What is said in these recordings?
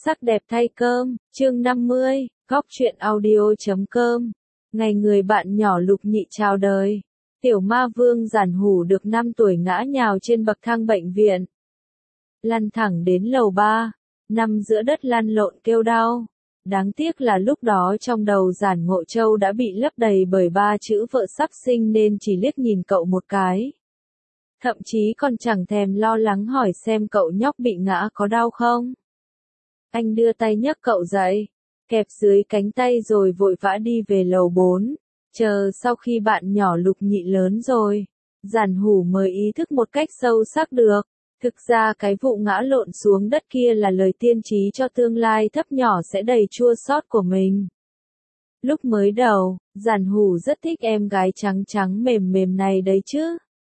Sắc đẹp thay cơm, chương 50, góc truyện audio.com. Ngày người bạn nhỏ Lục Nhị chào đời. Tiểu ma vương Giản Hủ được 5 tuổi ngã nhào trên bậc thang bệnh viện. Lăn thẳng đến lầu 3, nằm giữa đất lăn lộn kêu đau. Đáng tiếc là lúc đó trong đầu Giản Ngộ Châu đã bị lấp đầy bởi 3 chữ vợ sắp sinh nên chỉ liếc nhìn cậu một cái. Thậm chí còn chẳng thèm lo lắng hỏi xem cậu nhóc bị ngã có đau không. Anh đưa tay nhấc cậu dậy, kẹp dưới cánh tay rồi vội vã đi về lầu 4, chờ sau khi bạn nhỏ Lục Nhị lớn rồi, Giản Hủ mới ý thức một cách sâu sắc được. Thực ra cái vụ ngã lộn xuống đất kia là lời tiên tri cho tương lai thấp nhỏ sẽ đầy chua xót của mình. Lúc mới đầu, Giản Hủ rất thích em gái trắng trắng mềm mềm này đấy chứ.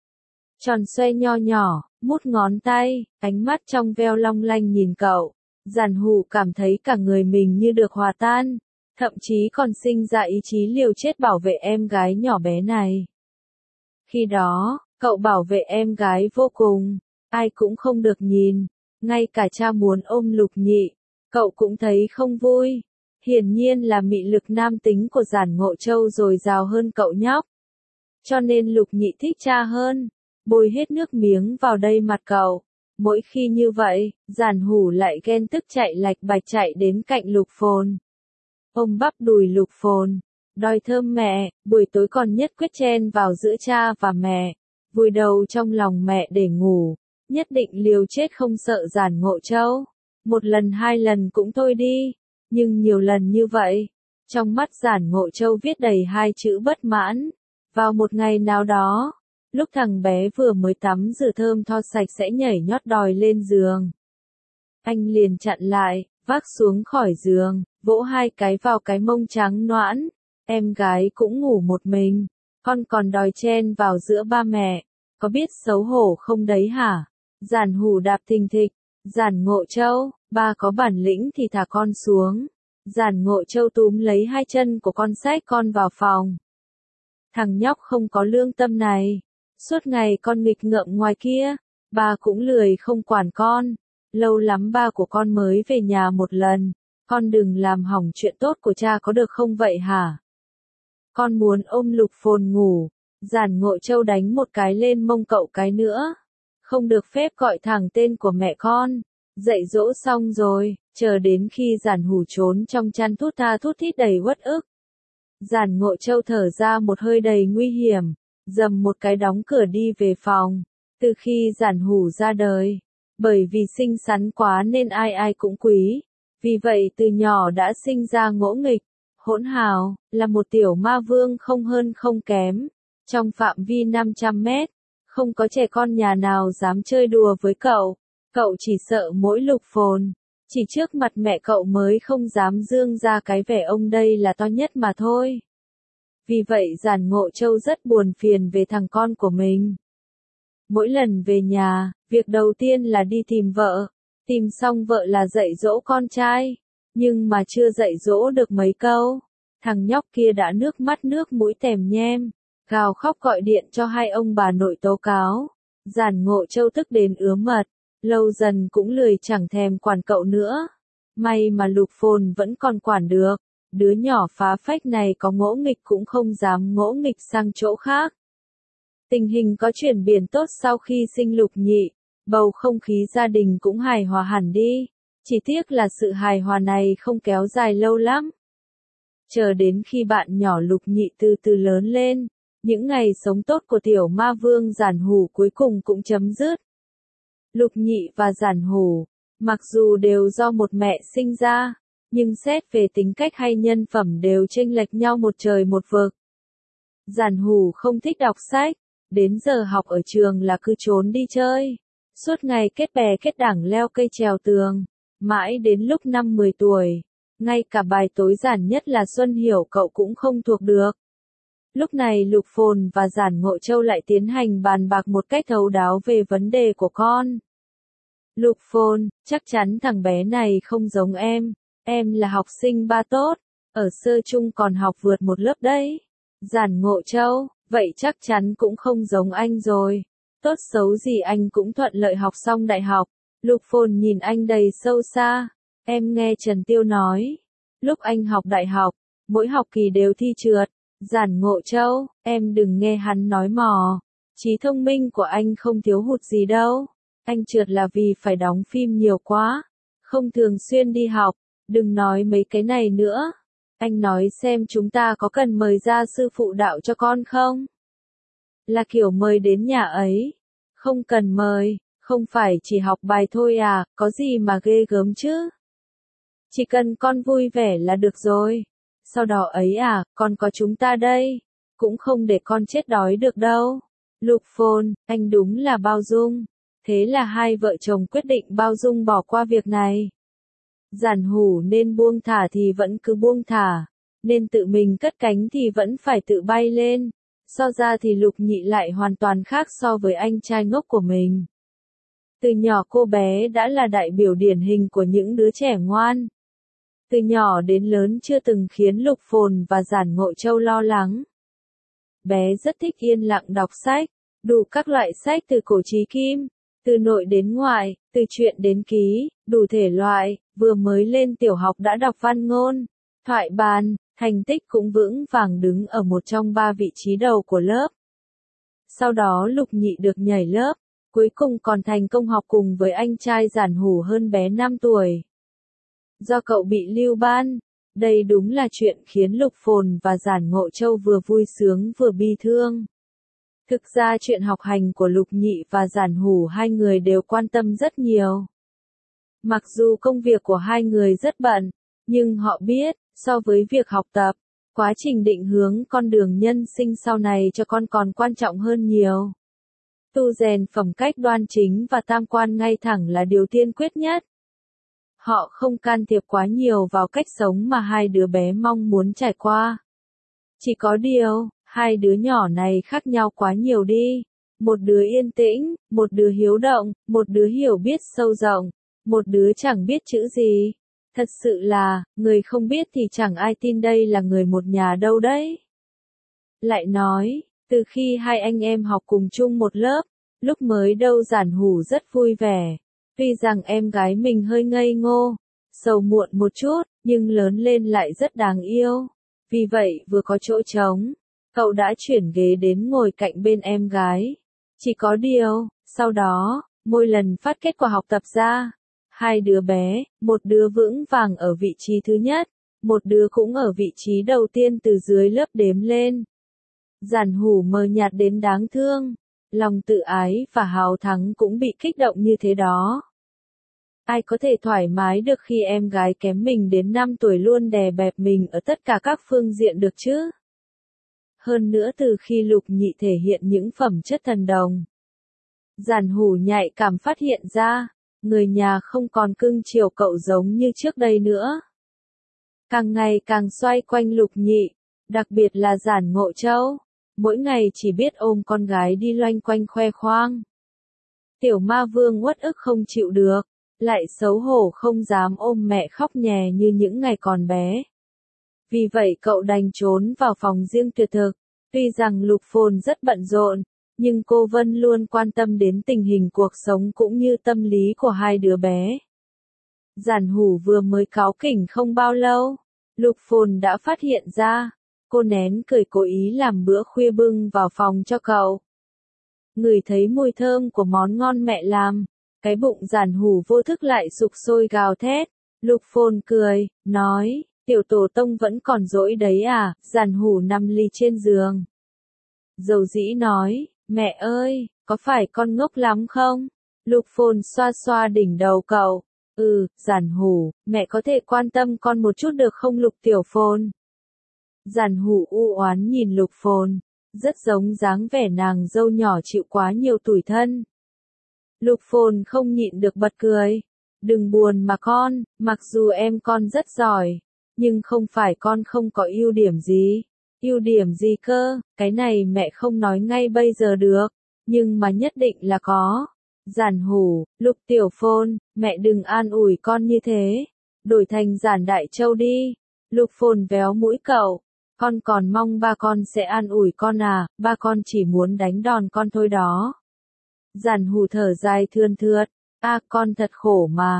Tròn xoe nho nhỏ, mút ngón tay, ánh mắt trong veo long lanh nhìn cậu. Giản Hủ cảm thấy cả người mình như được hòa tan, thậm chí còn sinh ra ý chí liều chết bảo vệ em gái nhỏ bé này. Khi đó, cậu bảo vệ em gái vô cùng, ai cũng không được nhìn, ngay cả cha muốn ôm Lục Nhị, cậu cũng thấy không vui. Hiển nhiên là mị lực nam tính của Giản Ngộ Châu dồi dào hơn cậu nhóc. Cho nên Lục Nhị thích cha hơn, bôi hết nước miếng vào đây mặt cậu. Mỗi khi như vậy, Giản Hủ lại ghen tức chạy lạch bạch chạy đến cạnh Lục Phồn. Ôm bắp đùi Lục Phồn, đòi thơm mẹ, buổi tối còn nhất quyết chen vào giữa cha và mẹ, vùi đầu trong lòng mẹ để ngủ, nhất định liều chết không sợ Giản Ngộ Châu. Một lần 2 lần cũng thôi đi, nhưng nhiều lần như vậy, trong mắt Giản Ngộ Châu viết đầy 2 chữ bất mãn. Vào một ngày nào đó, lúc thằng bé vừa mới tắm rửa thơm tho sạch sẽ nhảy nhót đòi lên giường, anh liền chặn lại, vác xuống khỏi giường, vỗ 2 cái vào cái mông trắng nõn. Em gái cũng ngủ một mình, con còn đòi chen vào giữa ba mẹ, có biết xấu hổ không đấy hả? Giản Hủ đạp thình thịch, Giản Ngộ Châu, ba có bản lĩnh thì thả con xuống. Giản Ngộ Châu túm lấy 2 chân của con xách con vào phòng. Thằng nhóc không có lương tâm này, suốt ngày con nghịch ngợm ngoài kia, ba cũng lười không quản con. Lâu lắm ba của con mới về nhà một lần, con đừng làm hỏng chuyện tốt của cha có được không vậy hả? Con muốn ôm Lục Phồn ngủ. Giản Ngộ Châu đánh một cái lên mông cậu cái nữa. Không được phép gọi thẳng tên của mẹ con. Dạy dỗ xong rồi, chờ đến khi Giản Hủ trốn trong chăn thút tha thút thít đầy uất ức. Giản Ngộ Châu thở ra một hơi đầy nguy hiểm, dầm một cái đóng cửa đi về phòng. Từ khi Giản Hủ ra đời, bởi vì xinh xắn quá nên ai ai cũng quý. Vì vậy từ nhỏ đã sinh ra ngỗ nghịch, hỗn hào, là một tiểu ma vương không hơn không kém. Trong phạm vi 500 mét, không có trẻ con nhà nào dám chơi đùa với cậu. Cậu chỉ sợ mỗi Lục Phồn. Chỉ trước mặt mẹ cậu mới không dám dương ra cái vẻ ông đây là to nhất mà thôi. Vì vậy Giản Ngộ Châu rất buồn phiền về thằng con của mình. Mỗi lần về nhà, việc đầu tiên là đi tìm vợ. Tìm xong vợ là dạy dỗ con trai. Nhưng mà chưa dạy dỗ được mấy câu, thằng nhóc kia đã nước mắt nước mũi tèm nhem, gào khóc gọi điện cho 2 ông bà nội tố cáo. Giản Ngộ Châu tức đến ứa mật, lâu dần cũng lười chẳng thèm quản cậu nữa. May mà Lục Phồn vẫn còn quản được, đứa nhỏ phá phách này có ngỗ nghịch cũng không dám ngỗ nghịch sang chỗ khác. Tình hình có chuyển biến tốt sau khi sinh Lục Nhị, bầu không khí gia đình cũng hài hòa hẳn đi. Chỉ tiếc là sự hài hòa này không kéo dài lâu lắm. Chờ đến khi bạn nhỏ Lục Nhị từ từ lớn lên, những ngày sống tốt của tiểu ma vương Giản Hủ cuối cùng cũng chấm dứt. Lục Nhị và Giản Hủ, mặc dù đều do một mẹ sinh ra, nhưng xét về tính cách hay nhân phẩm đều chênh lệch nhau một trời một vực. Giản Hủ không thích đọc sách, đến giờ học ở trường là cứ trốn đi chơi, suốt ngày kết bè kết đảng leo cây trèo tường. Mãi đến lúc 5-10 tuổi, ngay cả bài tối giản nhất là Xuân Hiểu cậu cũng không thuộc được. Lúc này Lục Phồn và Giản Ngộ Châu lại tiến hành bàn bạc một cách thấu đáo về vấn đề của con. Lục Phồn, chắc chắn thằng bé này không giống em là học sinh ba tốt, ở sơ trung còn học vượt một lớp đấy. Giản Ngộ Châu, vậy chắc chắn cũng không giống anh rồi, tốt xấu gì anh cũng thuận lợi học xong đại học. Lục Phồn nhìn anh đầy sâu xa, Em nghe Trần Tiêu nói, lúc anh học đại học, mỗi học kỳ đều thi trượt. Giản Ngộ Châu, em đừng nghe hắn nói mò. Trí thông minh của anh không thiếu hụt gì đâu. Anh trượt là vì phải đóng phim nhiều quá. Không thường xuyên đi học. Đừng nói mấy cái này nữa. Anh nói xem chúng ta có cần mời gia sư phụ đạo cho con không? Là kiểu mời đến nhà ấy. Không cần mời, không phải chỉ học bài thôi à, có gì mà ghê gớm chứ. Chỉ cần con vui vẻ là được rồi. Sau đó ấy à, còn có chúng ta đây. Cũng không để con chết đói được đâu. Lục Phồn, anh đúng là bao dung. Thế là hai vợ chồng quyết định bao dung bỏ qua việc này. Giản Hủ nên buông thả thì vẫn cứ buông thả. Nên tự mình cất cánh thì vẫn phải tự bay lên. So ra thì Lục Nhị lại hoàn toàn khác so với anh trai ngốc của mình. Từ nhỏ cô bé đã là đại biểu điển hình của những đứa trẻ ngoan. Từ nhỏ đến lớn chưa từng khiến Lục Phồn và Giản Ngộ Châu lo lắng. Bé rất thích yên lặng đọc sách, đủ các loại sách từ cổ chí kim, từ nội đến ngoại, từ truyện đến ký, đủ thể loại, vừa mới lên tiểu học đã đọc văn ngôn, thoại bản, thành tích cũng vững vàng đứng ở một trong 3 vị trí đầu của lớp. Sau đó Lục Nhị được nhảy lớp, cuối cùng còn thành công học cùng với anh trai Giản Hủ hơn bé 5 tuổi. Do cậu bị lưu ban, đây đúng là chuyện khiến Lục Phồn và Giản Ngộ Châu vừa vui sướng vừa bi thương. Thực ra chuyện học hành của Lục Nhị và Giản Hủ hai người đều quan tâm rất nhiều. Mặc dù công việc của hai người rất bận, nhưng họ biết, so với việc học tập, quá trình định hướng con đường nhân sinh sau này cho con còn quan trọng hơn nhiều. Tu rèn phẩm cách đoan chính và tam quan ngay thẳng là điều tiên quyết nhất. Họ không can thiệp quá nhiều vào cách sống mà hai đứa bé mong muốn trải qua. Chỉ có điều, hai đứa nhỏ này khác nhau quá nhiều đi. Một đứa yên tĩnh, một đứa hiếu động, một đứa hiểu biết sâu rộng, một đứa chẳng biết chữ gì. Thật sự là, người không biết thì chẳng ai tin đây là người một nhà đâu đấy. Lại nói, từ khi hai anh em học cùng chung một lớp, lúc mới đâu Giản Hủ rất vui vẻ. Tuy rằng em gái mình hơi ngây ngô, sầu muộn một chút, nhưng lớn lên lại rất đáng yêu. Vì vậy vừa có chỗ trống, cậu đã chuyển ghế đến ngồi cạnh bên em gái. Chỉ có điều, sau đó, mỗi lần phát kết quả học tập ra, hai đứa bé, một đứa vững vàng ở vị trí thứ nhất, một đứa cũng ở vị trí đầu tiên từ dưới lớp đếm lên. Giản Hủ mờ nhạt đến đáng thương. Lòng tự ái và hào thắng cũng bị kích động như thế đó. Ai có thể thoải mái được khi em gái kém mình đến 5 tuổi luôn đè bẹp mình ở tất cả các phương diện được chứ? Hơn nữa từ khi Lục Nhị thể hiện những phẩm chất thần đồng, Giản Hủ nhạy cảm phát hiện ra, người nhà không còn cưng chiều cậu giống như trước đây nữa. Càng ngày càng xoay quanh Lục Nhị, đặc biệt là Giản Ngộ Châu. Mỗi ngày chỉ biết ôm con gái đi loanh quanh khoe khoang. Tiểu Ma Vương uất ức không chịu được, lại xấu hổ không dám ôm mẹ khóc nhè như những ngày còn bé. Vì vậy cậu đành trốn vào phòng riêng tuyệt thực. Tuy rằng Lục Phồn rất bận rộn, nhưng cô Vân luôn quan tâm đến tình hình cuộc sống cũng như tâm lý của hai đứa bé. Giản Hủ vừa mới cáu kỉnh không bao lâu, Lục Phồn đã phát hiện ra. Cô nén cười cố ý làm bữa khuya bưng vào phòng cho cậu. Ngửi thấy mùi thơm của món ngon mẹ làm, cái bụng Giản Hủ vô thức lại sục sôi gào thét. Lục Phồn cười, nói, tiểu tổ tông vẫn còn dỗi đấy à? Giản Hủ nằm lì trên giường. Dầu dĩ nói, mẹ ơi, có phải con ngốc lắm không? Lục Phồn xoa xoa đỉnh đầu cậu. Giản Hủ, mẹ có thể quan tâm con một chút được không Lục Tiểu Phồn? Giản Hủ u oán nhìn Lục Phồn, rất giống dáng vẻ nàng dâu nhỏ chịu quá nhiều tủi thân. Lục Phồn không nhịn được bật cười. Đừng buồn mà con, mặc dù em con rất giỏi, nhưng không phải con không có ưu điểm gì. Ưu điểm gì cơ, cái này mẹ không nói ngay bây giờ được, nhưng mà nhất định là có. Giản Hủ, Lục Tiểu Phồn, mẹ đừng an ủi con như thế. Đổi thành Giản Đại Châu đi. Lục Phồn véo mũi cậu. Con còn mong ba con sẽ an ủi con à, ba con chỉ muốn đánh đòn con thôi đó. Giản Hủ thở dài thườn thượt, con thật khổ mà.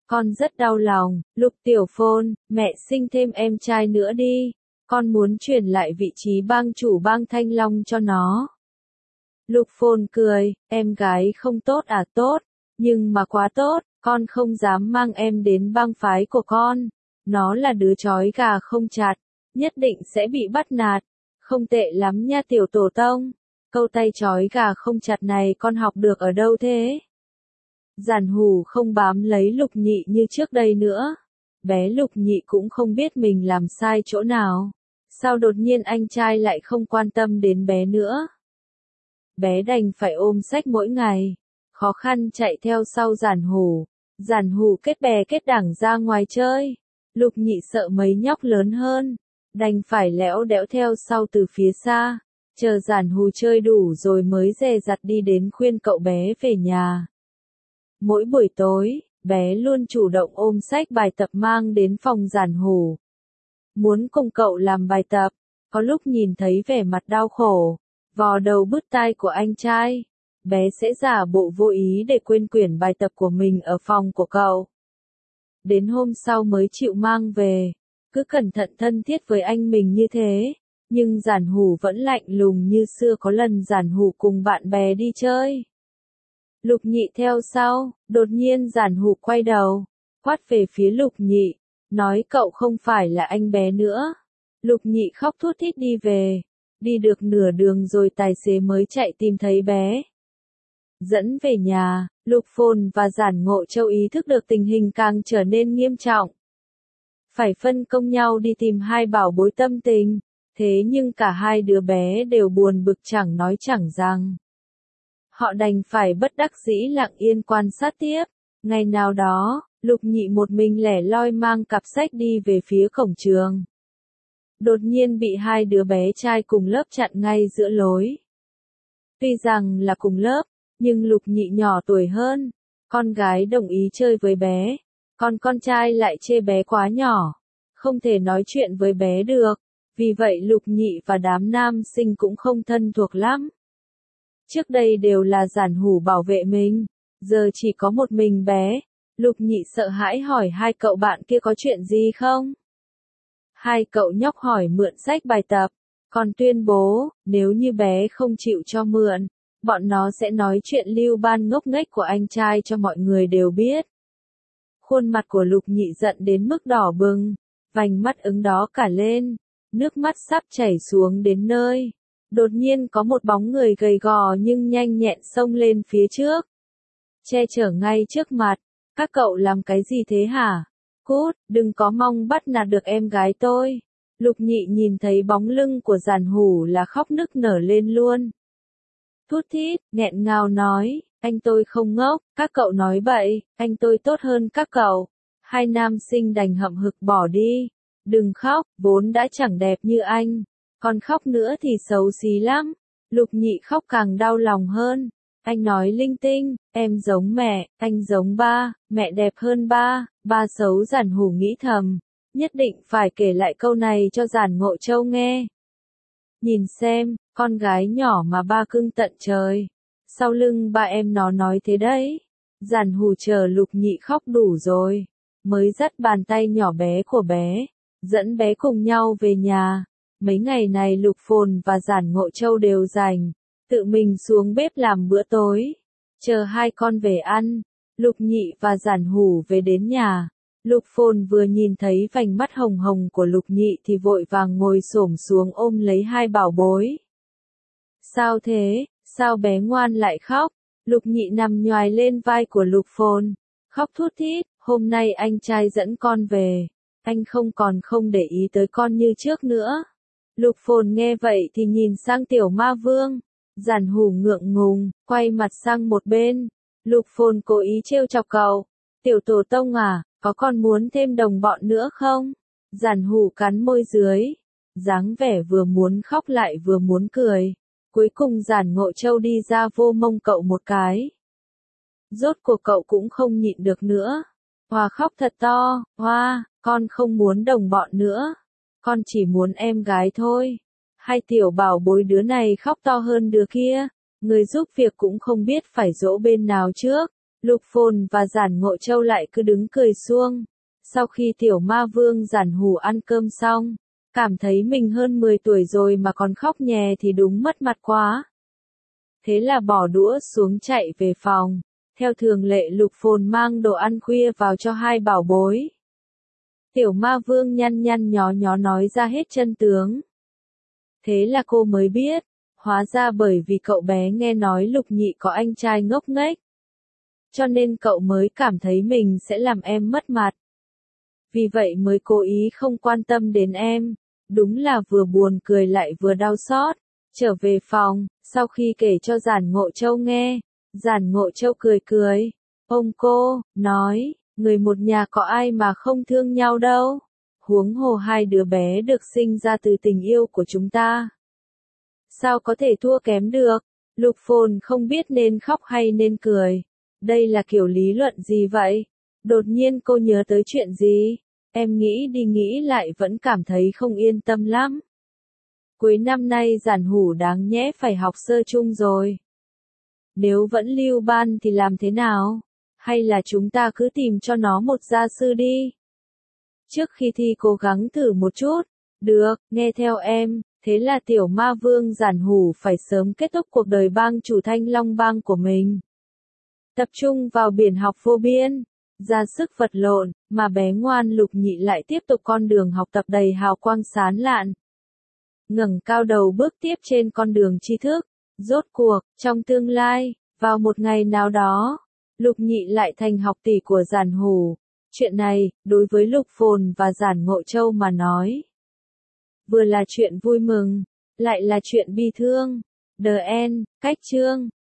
Con rất đau lòng, Lục Tiểu Phồn, mẹ sinh thêm em trai nữa đi. Con muốn chuyển lại vị trí bang chủ bang Thanh Long cho nó. Lục Phồn cười, em gái không tốt à? Tốt, nhưng mà quá tốt, con không dám mang em đến bang phái của con. Nó là đứa chói gà không chặt, nhất định sẽ bị bắt nạt. Không tệ lắm nha tiểu tổ tông. Câu tay chói gà không chặt này con học được ở đâu thế? Giản Hủ không bám lấy Lục Nhị như trước đây nữa. Bé Lục Nhị cũng không biết mình làm sai chỗ nào. Sao đột nhiên anh trai lại không quan tâm đến bé nữa? Bé đành phải ôm sách mỗi ngày, khó khăn chạy theo sau Giản Hủ. Giản Hủ kết bè kết đảng ra ngoài chơi. Lục Nhị sợ mấy nhóc lớn hơn, đành phải lẽo đẽo theo sau từ phía xa, chờ Giản Hủ chơi đủ rồi mới dè dặt đi đến khuyên cậu bé về nhà. Mỗi buổi tối, bé luôn chủ động ôm sách bài tập mang đến phòng Giản Hủ. Muốn cùng cậu làm bài tập, có lúc nhìn thấy vẻ mặt đau khổ, vò đầu bứt tai của anh trai, bé sẽ giả bộ vô ý để quên quyển bài tập của mình ở phòng của cậu. Đến hôm sau mới chịu mang về, cứ cẩn thận thân thiết với anh mình như thế, nhưng Giản Hủ vẫn lạnh lùng như xưa. Có lần Giản Hủ cùng bạn bè đi chơi, Lục Nhị theo sau, đột nhiên Giản Hủ quay đầu, quát về phía Lục Nhị, nói cậu không phải là anh bé nữa. Lục Nhị khóc thút thít đi về, đi được nửa đường rồi tài xế mới chạy tìm thấy bé. Dẫn về nhà, Lục Phồn và Giản Ngộ Châu ý thức được tình hình càng trở nên nghiêm trọng. Phải phân công nhau đi tìm hai bảo bối tâm tình, thế nhưng cả hai đứa bé đều buồn bực chẳng nói chẳng rằng. Họ đành phải bất đắc dĩ lặng yên quan sát tiếp. Ngày nào đó, Lục Nhị một mình lẻ loi mang cặp sách đi về phía cổng trường. Đột nhiên bị hai đứa bé trai cùng lớp chặn ngay giữa lối. Tuy rằng là cùng lớp, nhưng Lục Nhị nhỏ tuổi hơn. Con gái đồng ý chơi với bé, còn con trai lại chê bé quá nhỏ, không thể nói chuyện với bé được. Vì vậy Lục Nhị và đám nam sinh cũng không thân thuộc lắm. Trước đây đều là Giản Hủ bảo vệ mình, giờ chỉ có một mình bé. Lục Nhị sợ hãi hỏi hai cậu bạn kia có chuyện gì không? Hai cậu nhóc hỏi mượn sách bài tập, còn tuyên bố, nếu như bé không chịu cho mượn, bọn nó sẽ nói chuyện lưu ban ngốc nghếch của anh trai cho mọi người đều biết. Khuôn mặt của Lục Nhị giận đến mức đỏ bừng, vành mắt ửng đó cả lên, nước mắt sắp chảy xuống đến nơi. Đột nhiên có một bóng người gầy gò nhưng nhanh nhẹn xông lên phía trước, che chở ngay trước mặt. Các cậu làm cái gì thế hả? Cút, đừng có mong bắt nạt được em gái tôi. Lục Nhị nhìn thấy bóng lưng của Giản Hủ là khóc nức nở lên luôn. Thút thít, nghẹn ngào nói, anh tôi không ngốc, các cậu nói bậy, anh tôi tốt hơn các cậu. Hai nam sinh đành hậm hực bỏ đi. Đừng khóc, vốn đã chẳng đẹp như anh, còn khóc nữa thì xấu xí lắm. Lục Nhị khóc càng đau lòng hơn. Anh nói linh tinh, em giống mẹ, anh giống ba, mẹ đẹp hơn ba, ba xấu. Giản Hủ nghĩ thầm, nhất định phải kể lại câu này cho Giản Ngộ Châu nghe. Nhìn xem, con gái nhỏ mà ba cưng tận trời. Sau lưng ba em nó nói thế đấy. Giản Hủ chờ Lục Nhị khóc đủ rồi, mới dắt bàn tay nhỏ bé của bé, dẫn bé cùng nhau về nhà. Mấy ngày này Lục Phồn và Giản Ngộ Châu đều rảnh, tự mình xuống bếp làm bữa tối, chờ hai con về ăn. Lục Nhị và Giản Hủ về đến nhà, Lục Phồn vừa nhìn thấy vành mắt hồng hồng của Lục Nhị thì vội vàng ngồi xổm xuống ôm lấy hai bảo bối. Sao thế, sao bé ngoan lại khóc? Lục Nhị nằm nhoài lên vai của Lục Phồn, khóc thút thít, hôm nay anh trai dẫn con về, anh không để ý tới con như trước nữa. Lục Phồn nghe vậy thì nhìn sang Tiểu Ma Vương. Giản Hủ ngượng ngùng, quay mặt sang một bên. Lục Phồn cố ý trêu chọc cậu. Tiểu tổ tông à, có còn muốn thêm đồng bọn nữa không? Giản Hủ cắn môi dưới, dáng vẻ vừa muốn khóc lại vừa muốn cười. Cuối cùng Giản Ngộ Châu đi ra vô mông cậu một cái. Rốt cuộc cậu cũng không nhịn được nữa. Hoa khóc thật to, Hoa, con không muốn đồng bọn nữa. Con chỉ muốn em gái thôi. Hai tiểu bảo bối đứa này khóc to hơn đứa kia. Người giúp việc cũng không biết phải dỗ bên nào trước. Lục Phồn và Giản Ngộ Châu lại cứ đứng cười suông. Sau khi tiểu ma vương Giản Hủ ăn cơm xong, cảm thấy mình hơn 10 tuổi rồi mà còn khóc nhè thì đúng mất mặt quá. Thế là bỏ đũa xuống chạy về phòng. Theo thường lệ Lục Phồn mang đồ ăn khuya vào cho hai bảo bối. Tiểu ma vương nhăn nhăn nhó nhó nói ra hết chân tướng. Thế là cô mới biết, hóa ra bởi vì cậu bé nghe nói Lục Nhị có anh trai ngốc nghếch. Cho nên cậu mới cảm thấy mình sẽ làm em mất mặt. Vì vậy mới cố ý không quan tâm đến em. Đúng là vừa buồn cười lại vừa đau xót. Trở về phòng, sau khi kể cho Giản Ngộ Châu nghe, Giản Ngộ Châu cười cười. Ông cô, nói, người một nhà có ai mà không thương nhau đâu. Huống hồ hai đứa bé được sinh ra từ tình yêu của chúng ta. Sao có thể thua kém được? Lục Phồn không biết nên khóc hay nên cười. Đây là kiểu lý luận gì vậy? Đột nhiên cô nhớ tới chuyện gì? Em nghĩ đi nghĩ lại vẫn cảm thấy không yên tâm lắm. Cuối năm nay Giản Hủ đáng nhẽ phải học sơ chung rồi. Nếu vẫn lưu ban thì làm thế nào? Hay là chúng ta cứ tìm cho nó một gia sư đi? Trước khi thi cố gắng thử một chút. Được, nghe theo em. Thế là tiểu ma vương Giản Hủ phải sớm kết thúc cuộc đời bang chủ Thanh Long bang của mình. Tập trung vào biển học vô biên, ra sức vật lộn, mà bé ngoan Lục Nhị lại tiếp tục con đường học tập đầy hào quang sáng lạn. Ngẩng cao đầu bước tiếp trên con đường tri thức. Rốt cuộc, trong tương lai, vào một ngày nào đó, Lục Nhị lại thành học tỷ của Giản Hủ. Chuyện này, đối với Lục Phồn và Giản Ngộ Châu mà nói, vừa là chuyện vui mừng, lại là chuyện bi thương. The End, cách chương.